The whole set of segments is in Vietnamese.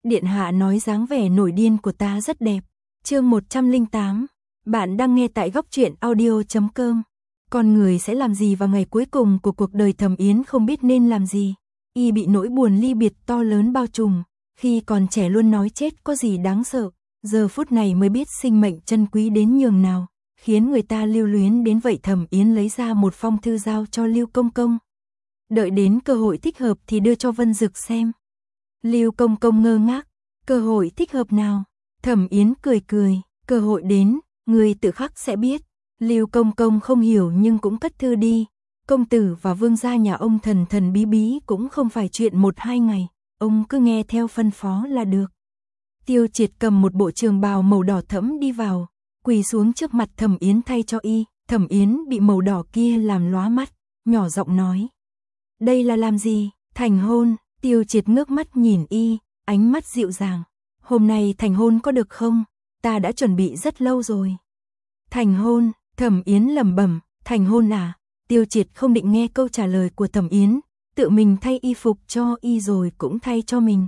Điện hạ nói dáng vẻ nổi điên của ta rất đẹp. Chương 108. Bạn đang nghe tại góc truyện audio.com. Con người sẽ làm gì vào ngày cuối cùng của cuộc đời Thẩm Yến không biết nên làm gì. Y bị nỗi buồn ly biệt to lớn bao trùm, khi còn trẻ luôn nói chết có gì đáng sợ, giờ phút này mới biết sinh mệnh chân quý đến nhường nào, khiến người ta lưu luyến đến vậy. Thẩm Yến lấy ra một phong thư giao cho Lưu Công Công. Đợi đến cơ hội thích hợp thì đưa cho Vân Dực xem. Lưu Công Công ngơ ngác, cơ hội thích hợp nào? Thẩm Yến cười cười, cơ hội đến, người tự khắc sẽ biết. Lưu Công Công không hiểu nhưng cũng cất thư đi. Công tử và vương gia nhà ông thần thần bí bí cũng không phải chuyện 1-2 ngày, ông cứ nghe theo phân phó là được. Tiêu Triệt cầm một bộ trường bào màu đỏ thẫm đi vào, quỳ xuống trước mặt Thẩm Yến thay cho y. Thẩm Yến bị màu đỏ kia làm lóa mắt, nhỏ giọng nói: "Đây là làm gì? Thành hôn?" Tiêu Triệt ngước mắt nhìn y, ánh mắt dịu dàng: "Hôm nay thành hôn có được không? Ta đã chuẩn bị rất lâu rồi." "Thành hôn?" Thẩm Yến lẩm bẩm, "Thành hôn à?" Tiêu Triệt không định nghe câu trả lời của Thẩm Yến, tự mình thay y phục cho y rồi cũng thay cho mình.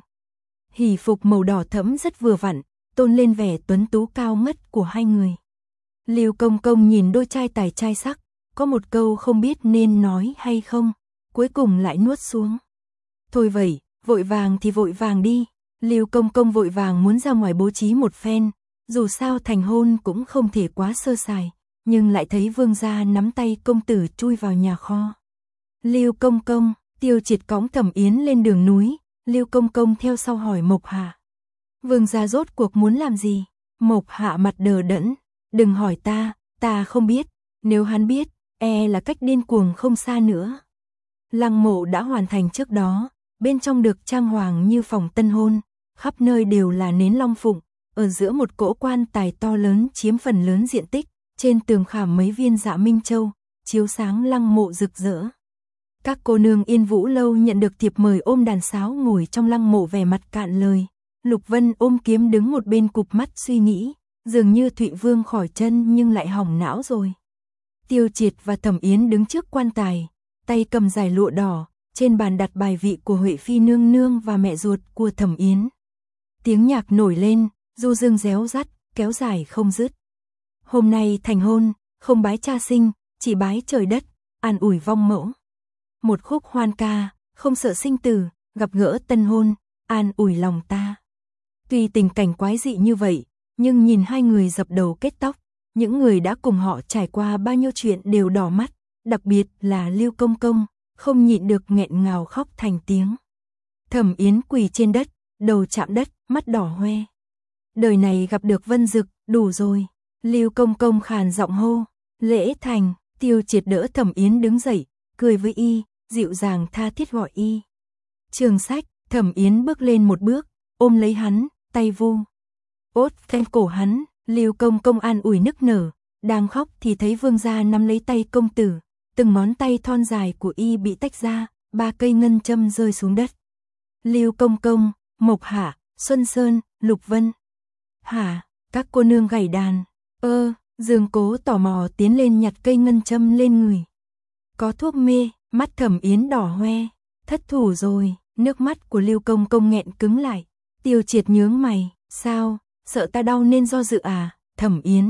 Hỷ phục màu đỏ thẫm rất vừa vặn, tôn lên vẻ tuấn tú cao ngất của hai người. Lưu Công Công nhìn đôi trai tài trai sắc, có một câu không biết nên nói hay không, cuối cùng lại nuốt xuống. "Thôi vậy, vội vàng thì vội vàng đi." Lưu Công Công vội vàng muốn ra ngoài bố trí một phen, dù sao thành hôn cũng không thể quá sơ sài, nhưng lại thấy vương gia nắm tay công tử chui vào nhà kho. "Lưu Công Công." Tiêu Triệt cõng Thẩm Yến lên đường núi, Lưu Công Công theo sau hỏi Mộc Hạ: "Vương gia rốt cuộc muốn làm gì?" Mộc Hạ mặt đờ đẫn: "Đừng hỏi ta không biết, nếu hắn biết, e là cách điên cuồng không xa nữa." Lăng mộ đã hoàn thành trước đó, bên trong được trang hoàng như phòng tân hôn, khắp nơi đều là nến long phụng, ở giữa một cỗ quan tài to lớn chiếm phần lớn diện tích, trên tường khảm mấy viên dạ minh châu, chiếu sáng lăng mộ rực rỡ. Các cô nương Yên Vũ lâu nhận được thiệp mời ôm đàn sáo ngồi trong lăng mộ vẻ mặt cạn lời. Lục Vân ôm kiếm đứng một bên cụp mắt suy nghĩ, dường như Thụy Vương khỏi chân nhưng lại hỏng não rồi. Tiêu Triệt và Thẩm Yến đứng trước quan tài, tay cầm dải lụa đỏ, trên bàn đặt bài vị của Huệ Phi nương nương và mẹ ruột của Thẩm Yến. Tiếng nhạc nổi lên, du dương réo rắt, kéo dài không dứt. Hôm nay thành hôn, không bái cha sinh, chỉ bái trời đất, an ủi vong mẫu. Một khúc hoan ca, không sợ sinh tử, gặp gỡ tân hôn, an ủi lòng ta. Tuy tình cảnh quái dị như vậy, nhưng nhìn hai người dập đầu kết tóc, những người đã cùng họ trải qua bao nhiêu chuyện đều đỏ mắt, đặc biệt là Lưu Công Công, không nhịn được nghẹn ngào khóc thành tiếng. Thẩm Yến quỳ trên đất, đầu chạm đất, mắt đỏ hoe. Đời này gặp được Vân Dực, đủ rồi. Lưu Công Công khàn giọng hô: "Lễ thành." Tiêu Triệt đỡ Thẩm Yến đứng dậy, cười với y, dịu dàng tha thiết gọi y: "Trường Sách." Thẩm Yến bước lên một bước, ôm lấy hắn, tay vu ốt canh cổ hắn. Lưu Công Công an ủi nức nở, đang khóc thì thấy vương gia nắm lấy tay công tử, từng ngón tay thon dài của y bị tách ra, 3 cây ngân châm rơi xuống đất. Lưu Công Công, Mộc Hạ, Xuân Sơn, Lục Vân. "Hả?" Các cô nương gảy đàn. Dương Cố tò mò tiến lên nhặt cây ngân châm lên người. "Có thuốc mê." Mắt Thẩm Yến đỏ hoe. "Thất thủ rồi." Nước mắt của Lưu Công Công nghẹn cứng lại. Tiêu Triệt nhướng mày: "Sao, sợ ta đau nên do dự à?" Thẩm Yến.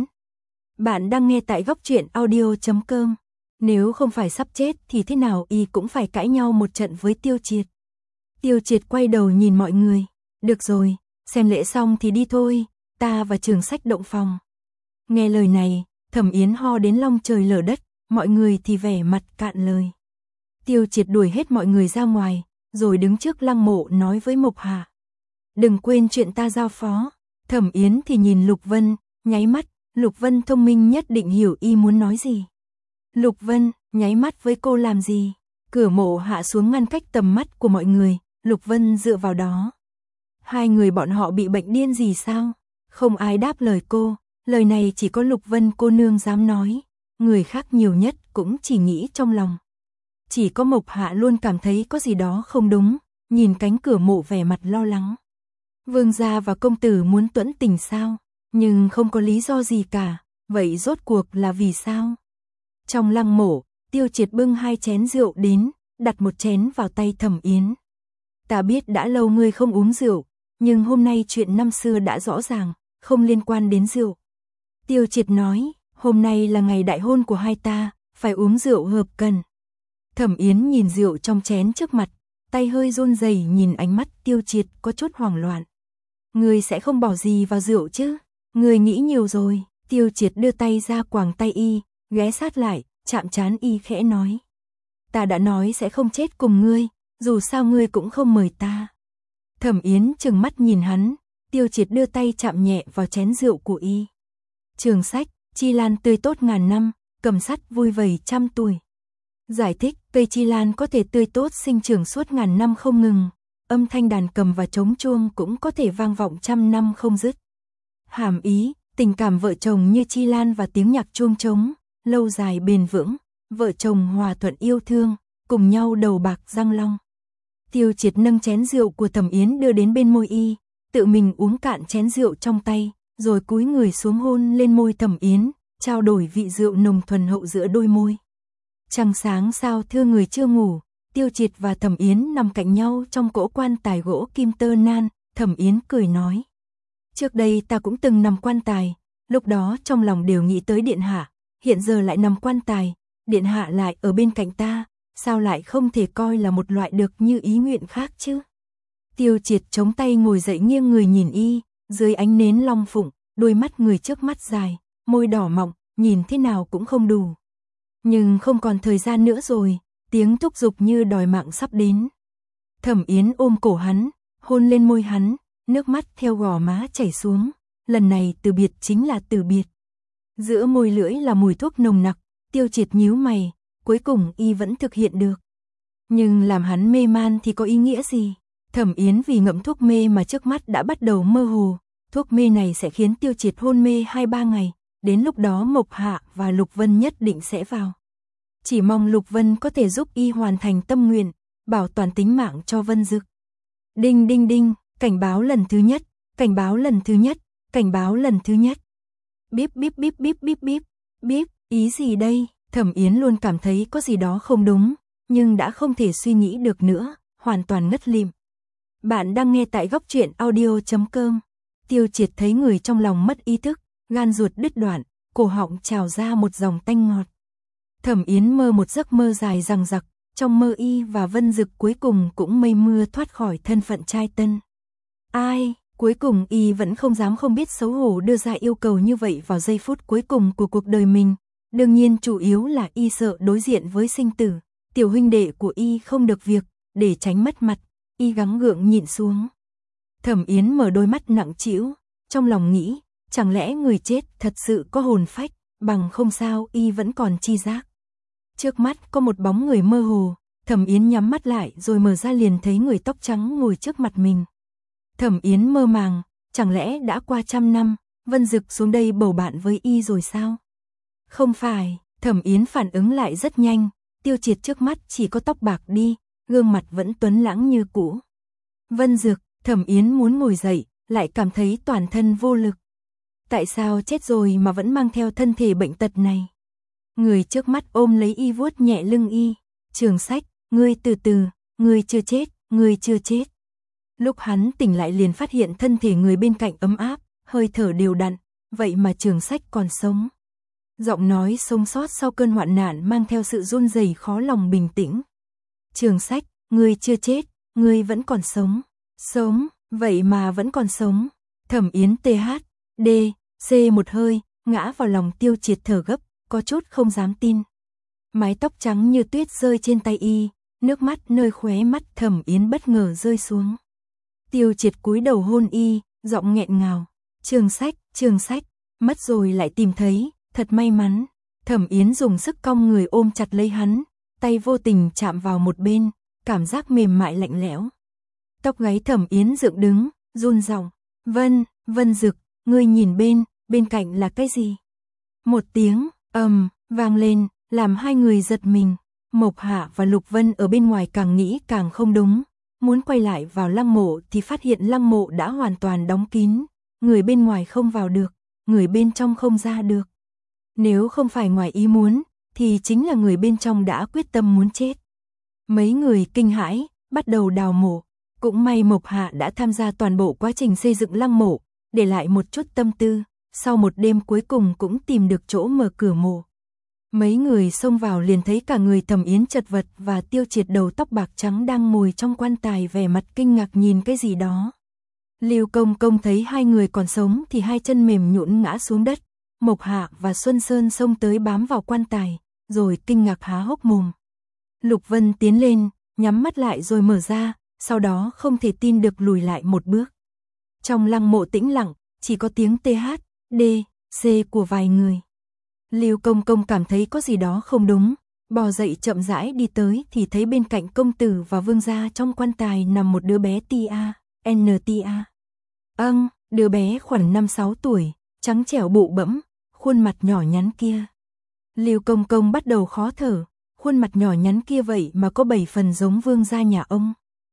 Bạn đang nghe tại góc truyện audio.com. Nếu không phải sắp chết thì thế nào y cũng phải cãi nhau một trận với Tiêu Triệt. Tiêu Triệt quay đầu nhìn mọi người: "Được rồi, xem lễ xong thì đi thôi, ta và Trường Sách động phòng." Nghe lời này, Thẩm Yến ho đến long trời lở đất, mọi người thì vẻ mặt cạn lời. Tiêu Triệt đuổi hết mọi người ra ngoài, rồi đứng trước lăng mộ nói với Mộc Hạ: "Đừng quên chuyện ta giao phó." Thẩm Yến thì nhìn Lục Vân, nháy mắt, Lục Vân thông minh nhất định hiểu y muốn nói gì. Lục Vân, nháy mắt với cô làm gì? Cửa mộ hạ xuống ngăn cách tầm mắt của mọi người, Lục Vân dựa vào đó. Hai người bọn họ bị bệnh điên gì sao? Không ai đáp lời cô, lời này chỉ có Lục Vân cô nương dám nói, người khác nhiều nhất cũng chỉ nghĩ trong lòng. Chỉ có Mộc Hạ luôn cảm thấy có gì đó không đúng, nhìn cánh cửa mộ vẻ mặt lo lắng. Vương gia và công tử muốn tuẫn tình sao? Nhưng không có lý do gì cả, vậy rốt cuộc là vì sao? Trong lăng mộ, Tiêu Triệt bưng 2 chén rượu đến, đặt một chén vào tay Thẩm Yến. "Ta biết đã lâu ngươi không uống rượu, nhưng hôm nay chuyện năm xưa đã rõ ràng, không liên quan đến rượu. Tiêu Triệt nói, hôm nay là ngày đại hôn của hai ta, phải uống rượu hợp cần. Thẩm Yến nhìn rượu trong chén trước mặt, tay hơi run rẩy nhìn ánh mắt Tiêu Triệt có chút hoảng loạn. Ngươi sẽ không bỏ gì vào rượu chứ? Ngươi nghĩ nhiều rồi. Tiêu Triệt đưa tay ra quàng tay y, ghé sát lại, chạm trán y khẽ nói. Ta đã nói sẽ không chết cùng ngươi, dù sao ngươi cũng không mời ta. Thẩm Yến trừng mắt nhìn hắn, Tiêu Triệt đưa tay chạm nhẹ vào chén rượu của y. Trường sách, chi lan tươi tốt ngàn năm, cầm sắt vui vầy trăm tuổi. Giải thích, cây chi lan có thể tươi tốt sinh trưởng suốt ngàn năm không ngừng, âm thanh đàn cầm và trống chuông cũng có thể vang vọng trăm năm không dứt. Hàm ý, tình cảm vợ chồng như chi lan và tiếng nhạc chuông trống, lâu dài bền vững, vợ chồng hòa thuận yêu thương, cùng nhau đầu bạc răng long. Tiêu Triệt nâng chén rượu của Thẩm Yến đưa đến bên môi y, tự mình uống cạn chén rượu trong tay, rồi cúi người xuống hôn lên môi Thẩm Yến, trao đổi vị rượu nồng thuần hậu giữa đôi môi. Trăng sáng sao thưa người chưa ngủ, Tiêu Triệt và Thẩm Yến nằm cạnh nhau trong cỗ quan tài gỗ kim tơ nan, Thẩm Yến cười nói. Trước đây ta cũng từng nằm quan tài, lúc đó trong lòng đều nghĩ tới điện hạ, hiện giờ lại nằm quan tài, điện hạ lại ở bên cạnh ta, sao lại không thể coi là một loại được như ý nguyện khác chứ? Tiêu Triệt chống tay ngồi dậy nghiêng người nhìn y, dưới ánh nến long phụng, đôi mắt người trước mắt dài, môi đỏ mọng, nhìn thế nào cũng không đủ. Nhưng không còn thời gian nữa rồi, tiếng thúc giục như đòi mạng sắp đến. Thẩm Yến ôm cổ hắn, hôn lên môi hắn, nước mắt theo gò má chảy xuống, lần này từ biệt chính là từ biệt. Giữa môi lưỡi là mùi thuốc nồng nặc, Tiêu Triệt nhíu mày, cuối cùng y vẫn thực hiện được. Nhưng làm hắn mê man thì có ý nghĩa gì? Thẩm Yến vì ngậm thuốc mê mà trước mắt đã bắt đầu mơ hồ, thuốc mê này sẽ khiến Tiêu Triệt hôn mê 2-3 ngày, đến lúc đó Mộc Hạ và Lục Vân nhất định sẽ vào. Chỉ mong Lục Vân có thể giúp y hoàn thành tâm nguyện, bảo toàn tính mạng cho Vân Dực. Đinh đinh đinh, cảnh báo lần thứ nhất, cảnh báo lần thứ nhất, cảnh báo lần thứ nhất. Bíp bíp bíp bíp bíp bíp, bíp, ý gì đây? Thẩm Yến luôn cảm thấy có gì đó không đúng, nhưng đã không thể suy nghĩ được nữa, hoàn toàn ngất lịm. Bạn đang nghe tại góc truyện audio.com. Tiêu Triệt thấy người trong lòng mất ý thức, gan ruột đứt đoạn, cổ họng trào ra một dòng tanh ngọt. Thẩm Yến mơ một giấc mơ dài dằng dặc, trong mơ y và Vân Dực cuối cùng cũng mây mưa thoát khỏi thân phận trai tân. Ai, cuối cùng y vẫn không dám không biết xấu hổ đưa ra yêu cầu như vậy vào giây phút cuối cùng của cuộc đời mình. Đương nhiên chủ yếu là y sợ đối diện với sinh tử, tiểu huynh đệ của y không được việc, để tránh mất mặt, y gắng gượng nhịn xuống. Thẩm Yến mở đôi mắt nặng trĩu, trong lòng nghĩ, chẳng lẽ người chết thật sự có hồn phách, bằng không sao y vẫn còn chi giác. Trước mắt có một bóng người mơ hồ, Thẩm Yến nhắm mắt lại rồi mở ra liền thấy người tóc trắng ngồi trước mặt mình. Thẩm Yến mơ màng, chẳng lẽ đã qua 100 năm, Vân Dực xuống đây bầu bạn với y rồi sao? Không phải, Thẩm Yến phản ứng lại rất nhanh, Tiêu Triệt trước mắt chỉ có tóc bạc đi, gương mặt vẫn tuấn lãng như cũ. Vân Dực, Thẩm Yến muốn ngồi dậy, lại cảm thấy toàn thân vô lực. Tại sao chết rồi mà vẫn mang theo thân thể bệnh tật này? Người trước mắt ôm lấy y vuốt nhẹ lưng y, Trường Sách, ngươi từ từ, ngươi chưa chết, ngươi chưa chết. Lúc hắn tỉnh lại liền phát hiện thân thể người bên cạnh ấm áp, hơi thở đều đặn, vậy mà Trường Sách còn sống. Giọng nói sống sót sau cơn hoạn nạn mang theo sự run rẩy khó lòng bình tĩnh. Trường Sách, ngươi chưa chết, ngươi vẫn còn sống. Sống, vậy mà vẫn còn sống. Thẩm Yến THD, C một hơi, ngã vào lòng Tiêu Triệt thở gấp, có chút không dám tin. Mái tóc trắng như tuyết rơi trên tay y, nước mắt nơi khóe mắt Thẩm Yến bất ngờ rơi xuống. Tiêu Triệt cúi đầu hôn y, giọng nghẹn ngào. Trường Sách, mất rồi lại tìm thấy, thật may mắn. Thẩm Yến dùng sức cong người ôm chặt lấy hắn, tay vô tình chạm vào một bên, cảm giác mềm mại lạnh lẽo. Tóc gáy Thẩm Yến dựng đứng, run giọng, Vân Dực, ngươi nhìn bên cạnh là cái gì? Một tiếng vang lên, làm hai người giật mình. Mộc Hạ và Lục Vân ở bên ngoài càng nghĩ càng không đúng, muốn quay lại vào lăng mộ thì phát hiện lăng mộ đã hoàn toàn đóng kín, người bên ngoài không vào được, người bên trong không ra được. Nếu không phải ngoài ý muốn, thì chính là người bên trong đã quyết tâm muốn chết. Mấy người kinh hãi, bắt đầu đào mộ. Cũng may Mộc Hạ đã tham gia toàn bộ quá trình xây dựng lăng mộ, để lại một chút tâm tư, sau một đêm cuối cùng cũng tìm được chỗ mở cửa mộ. Mấy người xông vào liền thấy cả người Thẩm Yến chật vật và Tiêu Triệt đầu tóc bạc trắng đang ngồi trong quan tài vẻ mặt kinh ngạc nhìn cái gì đó. Lưu Công Công thấy hai người còn sống thì hai chân mềm nhũn ngã xuống đất. Mộc Hạ và Xuân Sơn xông tới bám vào quan tài, rồi kinh ngạc há hốc mồm. Lục Vân tiến lên, nhắm mắt lại rồi mở ra, sau đó không thể tin được lùi lại một bước. Trong lăng mộ tĩnh lặng, chỉ có tiếng TH, D, C của vài người. Lưu Công Công cảm thấy có gì đó không đúng, bò dậy chậm rãi đi tới thì thấy bên cạnh công tử và vương gia trong quan tài nằm một đứa bé Tia, NTA. Đứa bé khoảng 5-6 tuổi, trắng trẻo bụ bẫm, khuôn mặt nhỏ nhắn kia. Lưu Công Công bắt đầu khó thở, khuôn mặt nhỏ nhắn kia vậy mà có 7 phần giống vương gia nhà ông.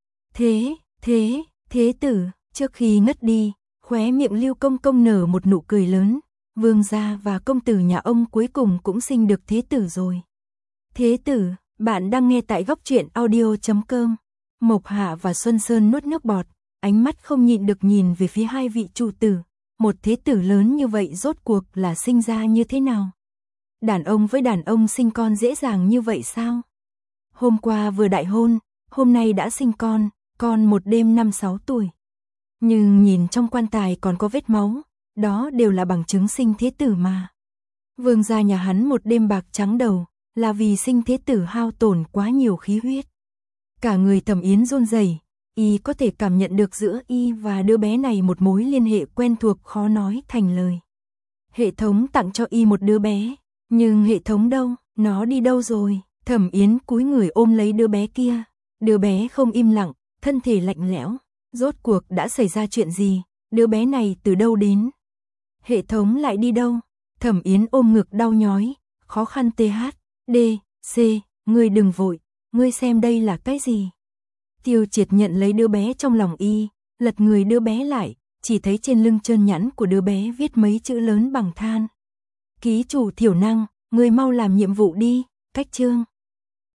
Thế tử, trước khi ngất đi, khóe miệng Lưu Công Công nở một nụ cười lớn, vương gia và công tử nhà ông cuối cùng cũng sinh được thế tử rồi. Thế tử, bạn đang nghe tại góc truyện audio.com. Mộc Hạ và Xuân Sơn nuốt nước bọt, ánh mắt không nhịn được nhìn về phía hai vị chủ tử, một thế tử lớn như vậy rốt cuộc là sinh ra như thế nào? Đàn ông với đàn ông sinh con dễ dàng như vậy sao? Hôm qua vừa đại hôn, hôm nay đã sinh con một đêm 5-6 tuổi. Nhưng nhìn trong quan tài còn có vết máu, đó đều là bằng chứng sinh thế tử mà. Vương gia nhà hắn một đêm bạc trắng đầu, là vì sinh thế tử hao tổn quá nhiều khí huyết. Cả người Thẩm Yến run rẩy, y có thể cảm nhận được giữa y và đứa bé này một mối liên hệ quen thuộc khó nói thành lời. Hệ thống tặng cho y một đứa bé, nhưng hệ thống đâu, nó đi đâu rồi? Thẩm Yến cúi người ôm lấy đứa bé kia, đứa bé không im lặng, thân thể lạnh lẽo. Rốt cuộc đã xảy ra chuyện gì? Đứa bé này từ đâu đến? Hệ thống lại đi đâu? Thẩm Yến ôm ngực đau nhói, khó khăn TH, D, C, ngươi đừng vội, ngươi xem đây là cái gì? Tiêu Triệt nhận lấy đứa bé trong lòng y, lật người đứa bé lại, chỉ thấy trên lưng trơn nhẵn của đứa bé viết mấy chữ lớn bằng than. Ký chủ thiểu năng, ngươi mau làm nhiệm vụ đi, cách chương.